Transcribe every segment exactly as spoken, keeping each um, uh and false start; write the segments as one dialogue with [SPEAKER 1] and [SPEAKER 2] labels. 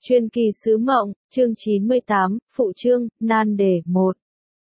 [SPEAKER 1] Truyền kỳ sứ mộng, chương chín mươi tám, phụ chương, nan đề một.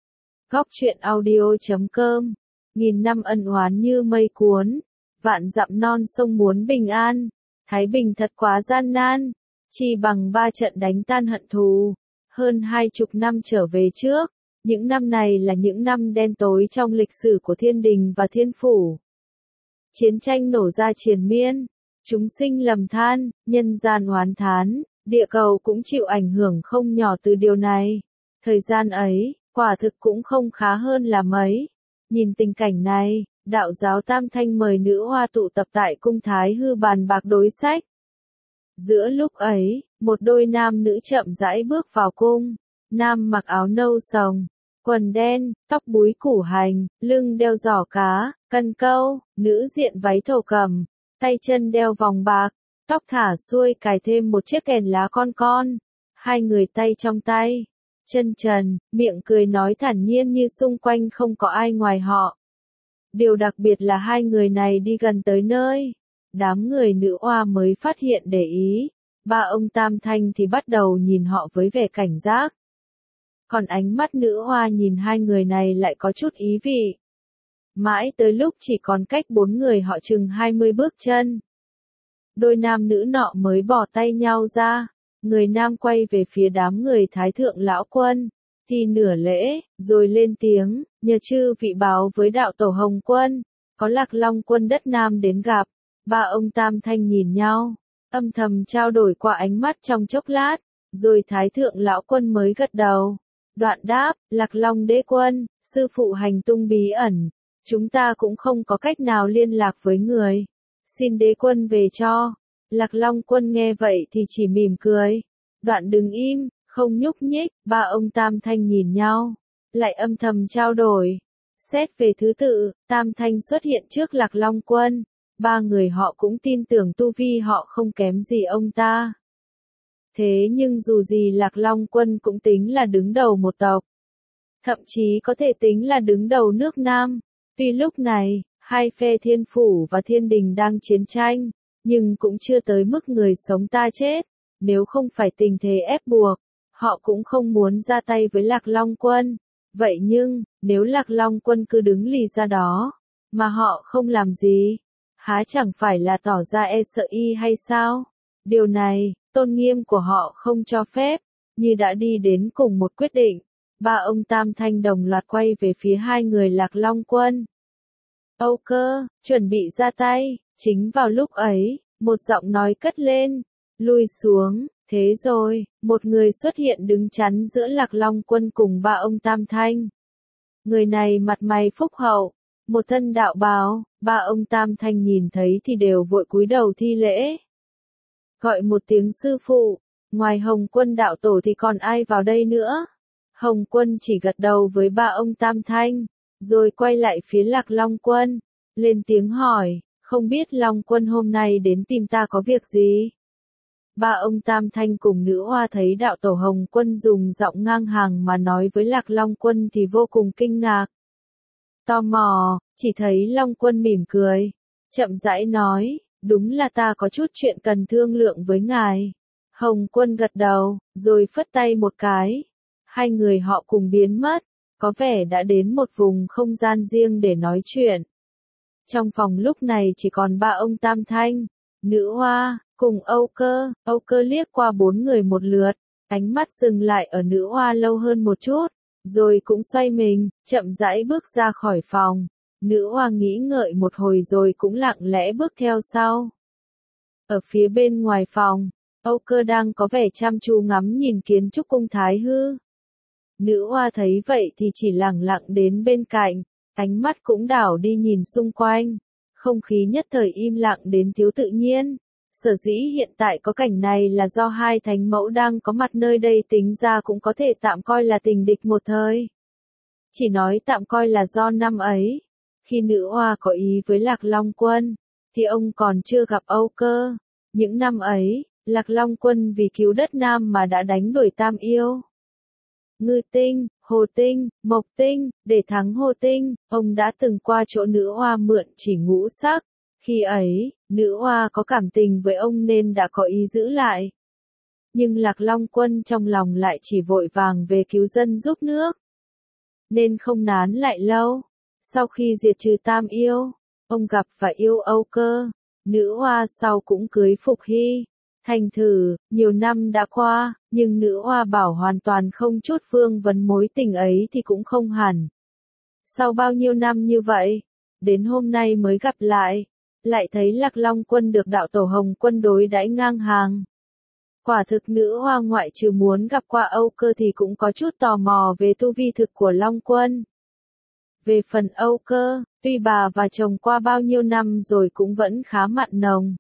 [SPEAKER 1] Góc truyện audio chấm com. Nghìn năm ân oán như mây cuốn, vạn dặm non sông muốn bình an, Thái Bình thật quá gian nan, chi bằng ba trận đánh tan hận thù. Hơn hai chục năm trở về trước, những năm này là những năm đen tối trong lịch sử của thiên đình và thiên phủ. Chiến tranh nổ ra triền miên, chúng sinh lầm than, nhân gian oán thán. Địa cầu cũng chịu ảnh hưởng không nhỏ từ điều này. Thời gian ấy, quả thực cũng không khá hơn là mấy. Nhìn tình cảnh này, đạo giáo Tam Thanh mời nữ hoa tụ tập tại cung Thái Hư bàn bạc đối sách. Giữa lúc ấy, một đôi nam nữ chậm rãi bước vào cung. Nam mặc áo nâu sồng, quần đen, tóc búi củ hành, lưng đeo giỏ cá, cân câu, nữ diện váy thổ cẩm, tay chân đeo vòng bạc. Tóc thả xuôi cài thêm một chiếc kèn lá con con, hai người tay trong tay, chân trần, miệng cười nói thản nhiên như xung quanh không có ai ngoài họ. Điều đặc biệt là hai người này đi gần tới nơi, đám người nữ oa mới phát hiện để ý, ba ông Tam Thanh thì bắt đầu nhìn họ với vẻ cảnh giác. Còn ánh mắt nữ oa nhìn hai người này lại có chút ý vị. Mãi tới lúc chỉ còn cách bốn người họ chừng hai mươi bước chân. Đôi nam nữ nọ mới bỏ tay nhau ra, người nam quay về phía đám người Thái Thượng Lão Quân, thì nửa lễ, rồi lên tiếng, nhờ chư vị báo với đạo tổ Hồng Quân, có Lạc Long Quân đất Nam đến gặp. Ba ông Tam Thanh nhìn nhau, âm thầm trao đổi qua ánh mắt trong chốc lát, rồi Thái Thượng Lão Quân mới gật đầu. Đoạn đáp, Lạc Long Đế Quân, sư phụ hành tung bí ẩn, chúng ta cũng không có cách nào liên lạc với người. Xin đế quân về cho. Lạc Long Quân nghe vậy thì chỉ mỉm cười. Đoạn đứng im, không nhúc nhích, ba ông Tam Thanh nhìn nhau, lại âm thầm trao đổi. Xét về thứ tự, Tam Thanh xuất hiện trước Lạc Long Quân, ba người họ cũng tin tưởng tu vi họ không kém gì ông ta. Thế nhưng dù gì Lạc Long Quân cũng tính là đứng đầu một tộc. Thậm chí có thể tính là đứng đầu nước Nam. Vì lúc này, hai phe thiên phủ và thiên đình đang chiến tranh, nhưng cũng chưa tới mức người sống ta chết. Nếu không phải tình thế ép buộc, họ cũng không muốn ra tay với Lạc Long Quân. Vậy nhưng, nếu Lạc Long Quân cứ đứng lì ra đó, mà họ không làm gì, há chẳng phải là tỏ ra e sợ y hay sao? Điều này, tôn nghiêm của họ không cho phép, như đã đi đến cùng một quyết định. Ba ông Tam Thanh đồng loạt quay về phía hai người Lạc Long Quân. Âu Cơ, chuẩn bị ra tay. Chính vào lúc ấy, một giọng nói cất lên, lui xuống. Thế rồi, một người xuất hiện đứng chắn giữa Lạc Long Quân cùng ba ông Tam Thanh. Người này mặt mày phúc hậu, một thân đạo bào, ba ông Tam Thanh nhìn thấy thì đều vội cúi đầu thi lễ. Gọi một tiếng sư phụ, ngoài Hồng Quân đạo tổ thì còn ai vào đây nữa? Hồng Quân chỉ gật đầu với ba ông Tam Thanh, rồi quay lại phía Lạc Long Quân, lên tiếng hỏi, không biết Long Quân hôm nay đến tìm ta có việc gì? Ba ông Tam Thanh cùng nữ hoa thấy đạo tổ Hồng Quân dùng giọng ngang hàng mà nói với Lạc Long Quân thì vô cùng kinh ngạc. Tò mò, chỉ thấy Long Quân mỉm cười, chậm rãi nói, đúng là ta có chút chuyện cần thương lượng với ngài. Hồng Quân gật đầu, rồi phất tay một cái. Hai người họ cùng biến mất, có vẻ đã đến một vùng không gian riêng để nói chuyện. Trong phòng lúc này chỉ còn ba ông Tam Thanh, nữ hoa, cùng Âu Cơ. Âu Cơ liếc qua bốn người một lượt, ánh mắt dừng lại ở nữ hoa lâu hơn một chút, rồi cũng xoay mình, chậm rãi bước ra khỏi phòng. Nữ hoa nghĩ ngợi một hồi rồi cũng lặng lẽ bước theo sau. Ở phía bên ngoài phòng, Âu Cơ đang có vẻ chăm chú ngắm nhìn kiến trúc cung Thái Hư. Nữ hoa thấy vậy thì chỉ lặng lặng đến bên cạnh, ánh mắt cũng đảo đi nhìn xung quanh. Không khí nhất thời im lặng đến thiếu tự nhiên. Sở dĩ hiện tại có cảnh này là do hai thánh mẫu đang có mặt nơi đây, tính ra cũng có thể tạm coi là tình địch một thời. Chỉ nói tạm coi là do năm ấy, khi nữ hoa có ý với Lạc Long Quân, thì ông còn chưa gặp Âu Cơ. Những năm ấy, Lạc Long Quân vì cứu đất Nam mà đã đánh đuổi Tam Yêu, Ngư Tinh, Hồ Tinh, Mộc Tinh, để thắng Hồ Tinh. Ông đã từng qua chỗ nữ hoa mượn chỉ ngũ sắc. Khi ấy, nữ hoa có cảm tình với ông nên đã có ý giữ lại. nhưng Lạc Long Quân trong lòng lại chỉ vội vàng về cứu dân giúp nước. Nên không nán lại lâu. Sau khi diệt trừ Tam Yêu, ông gặp và yêu Âu Cơ, nữ oa sau cũng cưới Phục Hy. Thành thử, nhiều năm đã qua, nhưng nữ oa bảo hoàn toàn không chút vương vấn mối tình ấy thì cũng không hẳn. Sau bao nhiêu năm như vậy, đến hôm nay mới gặp lại, lại thấy Lạc Long Quân được đạo tổ Hồng Quân đối đãi ngang hàng. Quả thực nữ oa ngoại trừ muốn gặp qua Âu Cơ thì cũng có chút tò mò về tu vi thực của Long Quân. Về phần Âu Cơ, tuy bà và chồng qua bao nhiêu năm rồi cũng vẫn khá mặn nồng.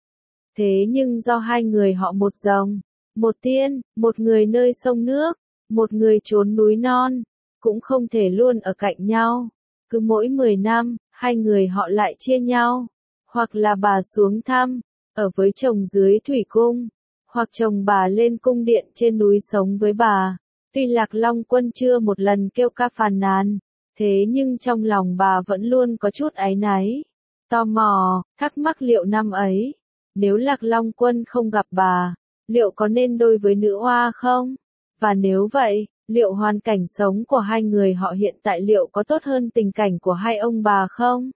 [SPEAKER 1] Thế nhưng do hai người họ một rồng, một tiên, một người nơi sông nước, một người trốn núi non, cũng không thể luôn ở cạnh nhau. Cứ mỗi mười năm, hai người họ lại chia nhau, hoặc là bà xuống thăm, ở với chồng dưới thủy cung, hoặc chồng bà lên cung điện trên núi sống với bà. Tuy Lạc Long Quân chưa một lần kêu ca phàn nàn, thế nhưng trong lòng bà vẫn luôn có chút áy náy, tò mò, thắc mắc liệu năm ấy, nếu Lạc Long Quân không gặp bà, liệu có nên đôi với nữ oa không? Và nếu vậy, liệu hoàn cảnh sống của hai người họ hiện tại liệu có tốt hơn tình cảnh của hai ông bà không?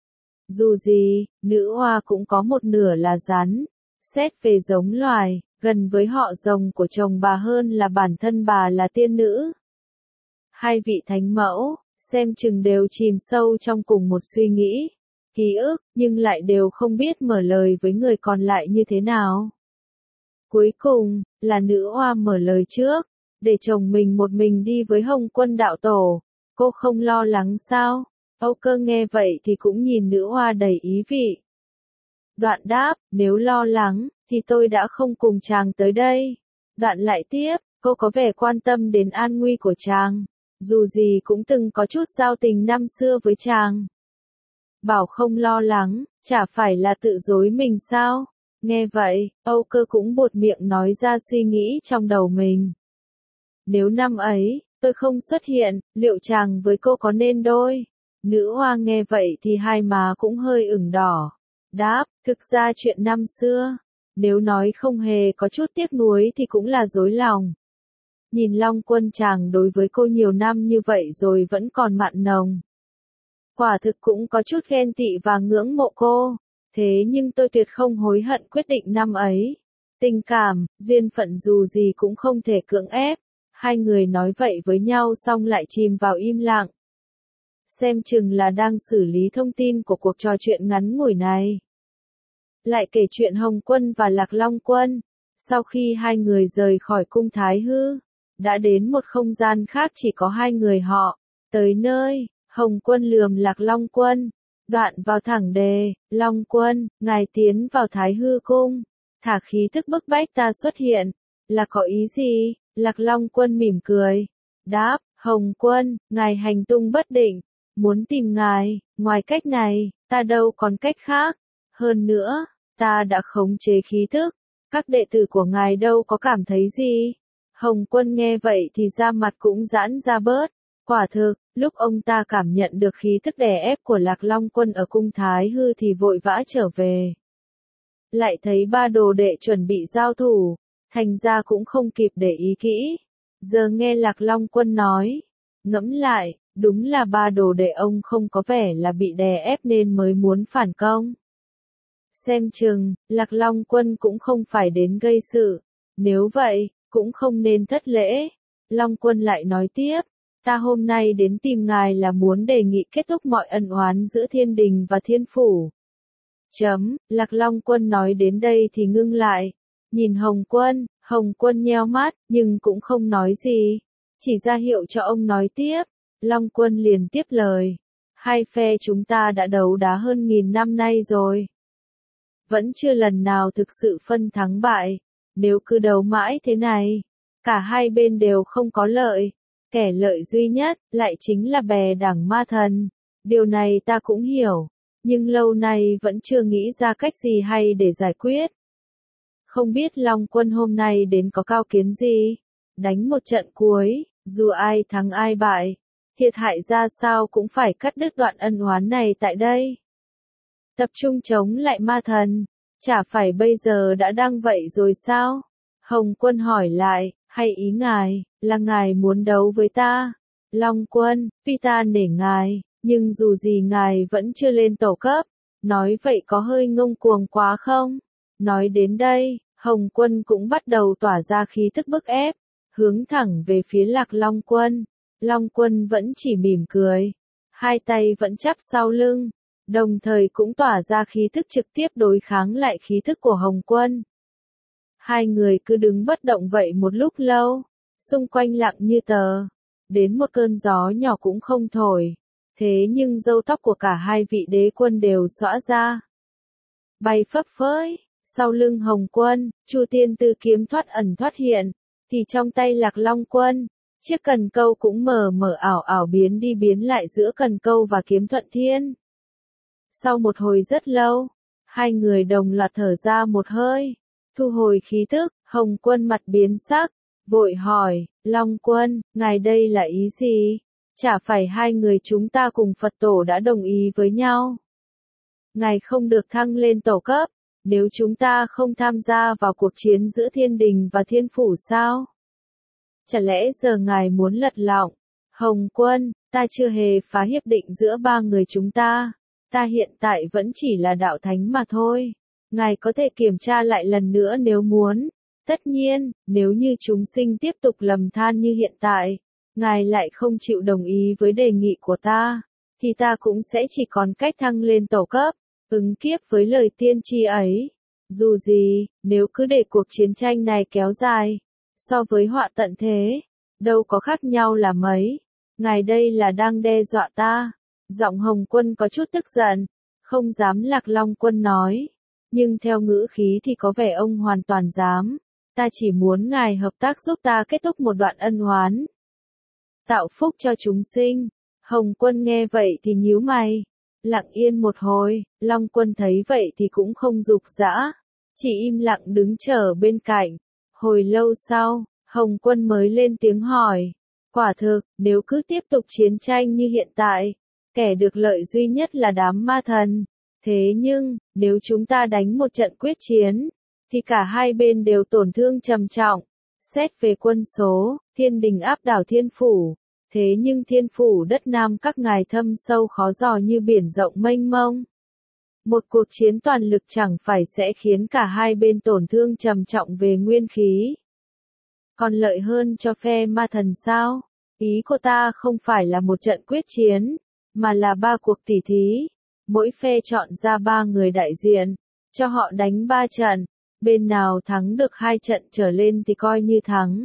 [SPEAKER 1] Dù gì, nữ oa cũng có một nửa là rắn, xét về giống loài, gần với họ rồng của chồng bà hơn là bản thân bà là tiên nữ. Hai vị thánh mẫu, xem chừng đều chìm sâu trong cùng một suy nghĩ, ký ức, nhưng lại đều không biết mở lời với người còn lại như thế nào. Cuối cùng, là nữ oa mở lời trước, để chồng mình một mình đi với Hồng Quân đạo tổ, cô không lo lắng sao? Âu Cơ nghe vậy thì cũng nhìn nữ oa đầy ý vị. Đoạn đáp, nếu lo lắng, thì tôi đã không cùng chàng tới đây. Đoạn lại tiếp, cô có vẻ quan tâm đến an nguy của chàng, dù gì cũng từng có chút giao tình năm xưa với chàng. Bảo không lo lắng, chả phải là tự dối mình sao? Nghe vậy, Âu Cơ cũng buột miệng nói ra suy nghĩ trong đầu mình. Nếu năm ấy, tôi không xuất hiện, liệu chàng với cô có nên đôi? Nữ oa nghe vậy thì hai má cũng hơi ửng đỏ. Đáp, thực ra chuyện năm xưa, nếu nói không hề có chút tiếc nuối thì cũng là dối lòng. Nhìn Long Quân chàng đối với cô nhiều năm như vậy rồi vẫn còn mặn nồng. Quả thực cũng có chút ghen tị và ngưỡng mộ cô, thế nhưng tôi tuyệt không hối hận quyết định năm ấy. Tình cảm, duyên phận dù gì cũng không thể cưỡng ép. Hai người nói vậy với nhau xong lại chìm vào im lặng. Xem chừng là đang xử lý thông tin của cuộc trò chuyện ngắn ngủi này. Lại kể chuyện Hồng Quân và Lạc Long Quân. Sau khi hai người rời khỏi cung Thái Hư, đã đến một không gian khác chỉ có hai người họ. Tới nơi, Hồng Quân lườm Lạc Long Quân. Đoạn vào thẳng đề, Long Quân, ngài tiến vào Thái Hư cung. Thả khí thức bức bách ta xuất hiện. Là có ý gì? Lạc Long Quân mỉm cười. Đáp, Hồng Quân, ngài hành tung bất định. Muốn tìm ngài, ngoài cách này, ta đâu còn cách khác. Hơn nữa, ta đã khống chế khí thức. Các đệ tử của ngài đâu có cảm thấy gì. Hồng Quân nghe vậy thì da mặt cũng giãn ra bớt. Quả thực, lúc ông ta cảm nhận được khí thức đè ép của Lạc Long Quân ở cung Thái Hư thì vội vã trở về. Lại thấy ba đồ đệ chuẩn bị giao thủ, thành ra cũng không kịp để ý kỹ. Giờ nghe Lạc Long Quân nói, ngẫm lại, đúng là ba đồ đệ ông không có vẻ là bị đè ép nên mới muốn phản công. Xem chừng, Lạc Long Quân cũng không phải đến gây sự, nếu vậy, cũng không nên thất lễ. Long Quân lại nói tiếp, ta hôm nay đến tìm ngài là muốn đề nghị kết thúc mọi ân oán giữa thiên đình và thiên phủ. Chấm, Lạc Long Quân nói đến đây thì ngưng lại, nhìn Hồng Quân, Hồng Quân nheo mắt, nhưng cũng không nói gì, chỉ ra hiệu cho ông nói tiếp. Long Quân liền tiếp lời, hai phe chúng ta đã đấu đá hơn nghìn năm nay rồi. Vẫn chưa lần nào thực sự phân thắng bại, nếu cứ đấu mãi thế này, cả hai bên đều không có lợi. Kẻ lợi duy nhất, lại chính là bè đảng ma thần. Điều này ta cũng hiểu, nhưng lâu nay vẫn chưa nghĩ ra cách gì hay để giải quyết. Không biết Long Quân hôm nay đến có cao kiến gì? Đánh một trận cuối, dù ai thắng ai bại, thiệt hại ra sao cũng phải cắt đứt đoạn ân oán này tại đây. Tập trung chống lại ma thần, chả phải bây giờ đã đang vậy rồi sao? Hồng Quân hỏi lại, hay ý ngài, là ngài muốn đấu với ta? Long Quân, tuy ta nể ngài, nhưng dù gì ngài vẫn chưa lên tổ cấp, nói vậy có hơi ngông cuồng quá không? Nói đến đây, Hồng Quân cũng bắt đầu tỏa ra khí thức bức ép, hướng thẳng về phía Lạc Long Quân. Long Quân vẫn chỉ mỉm cười, hai tay vẫn chắp sau lưng, đồng thời cũng tỏa ra khí thức trực tiếp đối kháng lại khí thức của Hồng Quân. Hai người cứ đứng bất động vậy một lúc lâu, xung quanh lặng như tờ, đến một cơn gió nhỏ cũng không thổi, thế nhưng râu tóc của cả hai vị đế quân đều xõa ra, bay phấp phới. Sau lưng Hồng Quân, Chu Tiên Tư kiếm thoát ẩn thoát hiện, thì trong tay Lạc Long Quân, chiếc cần câu cũng mờ mờ ảo ảo biến đi biến lại giữa cần câu và kiếm Thuận Thiên. Sau một hồi rất lâu, hai người đồng loạt thở ra một hơi, thu hồi khí tức, Hồng Quân mặt biến sắc, vội hỏi, Long Quân, ngài đây là ý gì? Chả phải hai người chúng ta cùng Phật tổ đã đồng ý với nhau? Ngài không được thăng lên tổ cấp, nếu chúng ta không tham gia vào cuộc chiến giữa thiên đình và thiên phủ sao? Chả lẽ giờ ngài muốn lật lọng? Hồng Quân, ta chưa hề phá hiệp định giữa ba người chúng ta. Ta hiện tại vẫn chỉ là đạo thánh mà thôi. Ngài có thể kiểm tra lại lần nữa nếu muốn. Tất nhiên, nếu như chúng sinh tiếp tục lầm than như hiện tại, ngài lại không chịu đồng ý với đề nghị của ta, thì ta cũng sẽ chỉ còn cách thăng lên tổ cấp, ứng kiếp với lời tiên tri ấy. Dù gì, nếu cứ để cuộc chiến tranh này kéo dài, so với họa tận thế, đâu có khác nhau là mấy. Ngài đây là đang đe dọa ta. Giọng Hồng Quân có chút tức giận, không dám Lạc Long Quân nói, nhưng theo ngữ khí thì có vẻ ông hoàn toàn dám. Ta chỉ muốn ngài hợp tác giúp ta kết thúc một đoạn ân oán, tạo phúc cho chúng sinh. Hồng Quân nghe vậy thì nhíu mày, lặng yên một hồi. Long Quân thấy vậy thì cũng không dục dã, chỉ im lặng đứng chờ bên cạnh. Hồi lâu sau, Hồng Quân mới lên tiếng hỏi, quả thực, nếu cứ tiếp tục chiến tranh như hiện tại, kẻ được lợi duy nhất là đám ma thần. Thế nhưng, nếu chúng ta đánh một trận quyết chiến, thì cả hai bên đều tổn thương trầm trọng. Xét về quân số, thiên đình áp đảo thiên phủ. Thế nhưng thiên phủ đất Nam các ngài thâm sâu khó dò như biển rộng mênh mông. Một cuộc chiến toàn lực chẳng phải sẽ khiến cả hai bên tổn thương trầm trọng về nguyên khí. Còn lợi hơn cho phe ma thần sao? Ý của ta không phải là một trận quyết chiến, mà là ba cuộc tỉ thí. Mỗi phe chọn ra ba người đại diện, cho họ đánh ba trận. Bên nào thắng được hai trận trở lên thì coi như thắng.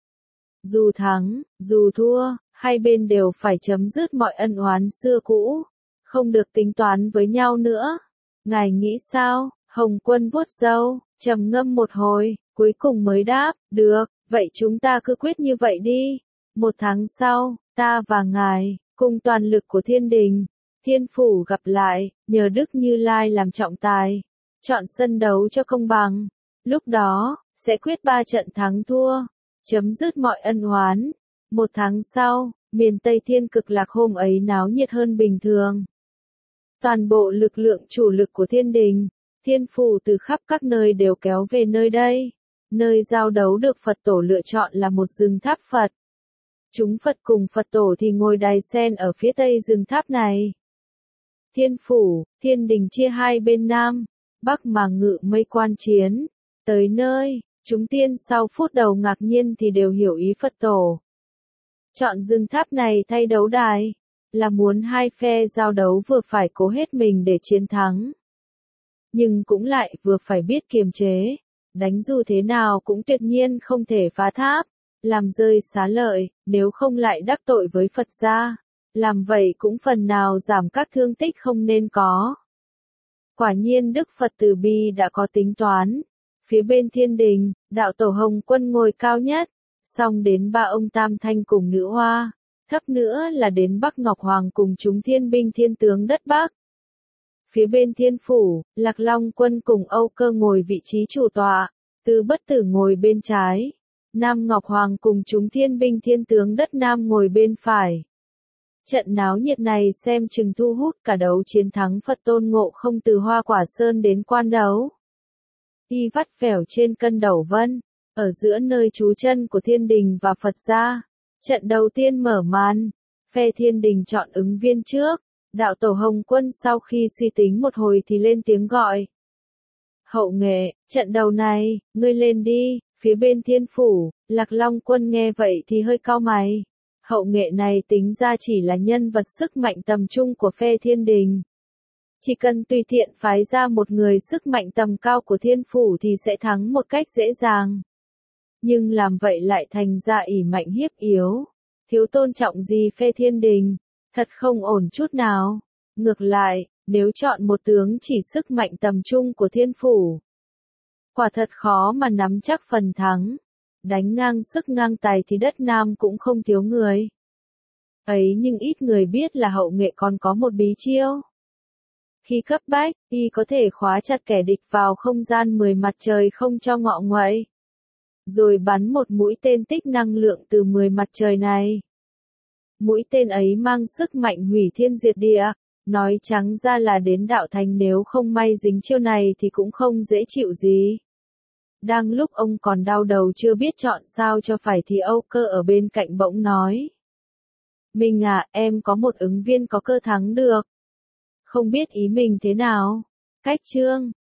[SPEAKER 1] Dù thắng, dù thua, hai bên đều phải chấm dứt mọi ân oán xưa cũ, không được tính toán với nhau nữa. Ngài nghĩ sao? Hồng Quân vuốt râu, trầm ngâm một hồi, cuối cùng mới đáp, được, vậy chúng ta cứ quyết như vậy đi. Một tháng sau, ta và ngài, cùng toàn lực của thiên đình, thiên phủ gặp lại, nhờ Đức Như Lai làm trọng tài, chọn sân đấu cho công bằng. Lúc đó, sẽ quyết ba trận thắng thua, chấm dứt mọi ân oán. Một tháng sau, miền Tây Thiên Cực Lạc hôm ấy náo nhiệt hơn bình thường. Toàn bộ lực lượng chủ lực của thiên đình, thiên phủ từ khắp các nơi đều kéo về nơi đây. Nơi giao đấu được Phật tổ lựa chọn là một rừng tháp Phật. Chúng Phật cùng Phật tổ thì ngồi đài sen ở phía tây rừng tháp này. Thiên phủ, thiên đình chia hai bên Nam, Bắc mà ngự mây quan chiến. Tới nơi, chúng tiên sau phút đầu ngạc nhiên thì đều hiểu ý Phật tổ. Chọn rừng tháp này thay đấu đài, là muốn hai phe giao đấu vừa phải cố hết mình để chiến thắng, nhưng cũng lại vừa phải biết kiềm chế, đánh dù thế nào cũng tuyệt nhiên không thể phá tháp, làm rơi xá lợi, nếu không lại đắc tội với Phật gia, làm vậy cũng phần nào giảm các thương tích không nên có. Quả nhiên Đức Phật Từ Bi đã có tính toán. Phía bên thiên đình, đạo tổ Hồng Quân ngồi cao nhất, xong đến ba ông Tam Thanh cùng nữ hoa, thấp nữa là đến Bắc Ngọc Hoàng cùng chúng thiên binh thiên tướng đất Bắc. Phía bên thiên phủ, Lạc Long Quân cùng Âu Cơ ngồi vị trí chủ tọa, Từ Bất Tử ngồi bên trái, Nam Ngọc Hoàng cùng chúng thiên binh thiên tướng đất Nam ngồi bên phải. Trận náo nhiệt này xem chừng thu hút cả đấu chiến thắng Phật Tôn Ngộ Không từ Hoa Quả Sơn đến quan đấu. Y vắt vẻo trên cân đầu vân, Ở giữa nơi trú chân của thiên đình và Phật gia, trận đầu tiên mở màn, phe thiên đình chọn ứng viên trước, đạo tổ Hồng Quân sau khi suy tính một hồi thì lên tiếng gọi. Hậu nghệ, trận đầu này, ngươi lên đi, phía bên thiên phủ, Lạc Long Quân nghe vậy thì hơi cau mày. Hậu nghệ này tính ra chỉ là nhân vật sức mạnh tầm trung của phe thiên đình. Chỉ cần tùy tiện phái ra một người sức mạnh tầm cao của thiên phủ thì sẽ thắng một cách dễ dàng. Nhưng làm vậy lại thành ra ỷ mạnh hiếp yếu, thiếu tôn trọng gì phe thiên đình, thật không ổn chút nào. Ngược lại, nếu chọn một tướng chỉ sức mạnh tầm trung của thiên phủ, quả thật khó mà nắm chắc phần thắng. Đánh ngang sức ngang tài thì đất Nam cũng không thiếu người. Ấy nhưng ít người biết là hậu nghệ còn có một bí chiêu. Khi cấp bách, y có thể khóa chặt kẻ địch vào không gian mười mặt trời không cho ngọ nguậy, rồi bắn một mũi tên tích năng lượng từ mười mặt trời này. Mũi tên ấy mang sức mạnh hủy thiên diệt địa, nói trắng ra là đến đạo thành nếu không may dính chiêu này thì cũng không dễ chịu gì. Đang lúc ông còn đau đầu chưa biết chọn sao cho phải thì Âu Cơ ở bên cạnh bỗng nói. Mình à, em có một ứng viên có cơ thắng được. Không biết ý mình thế nào? Cách chương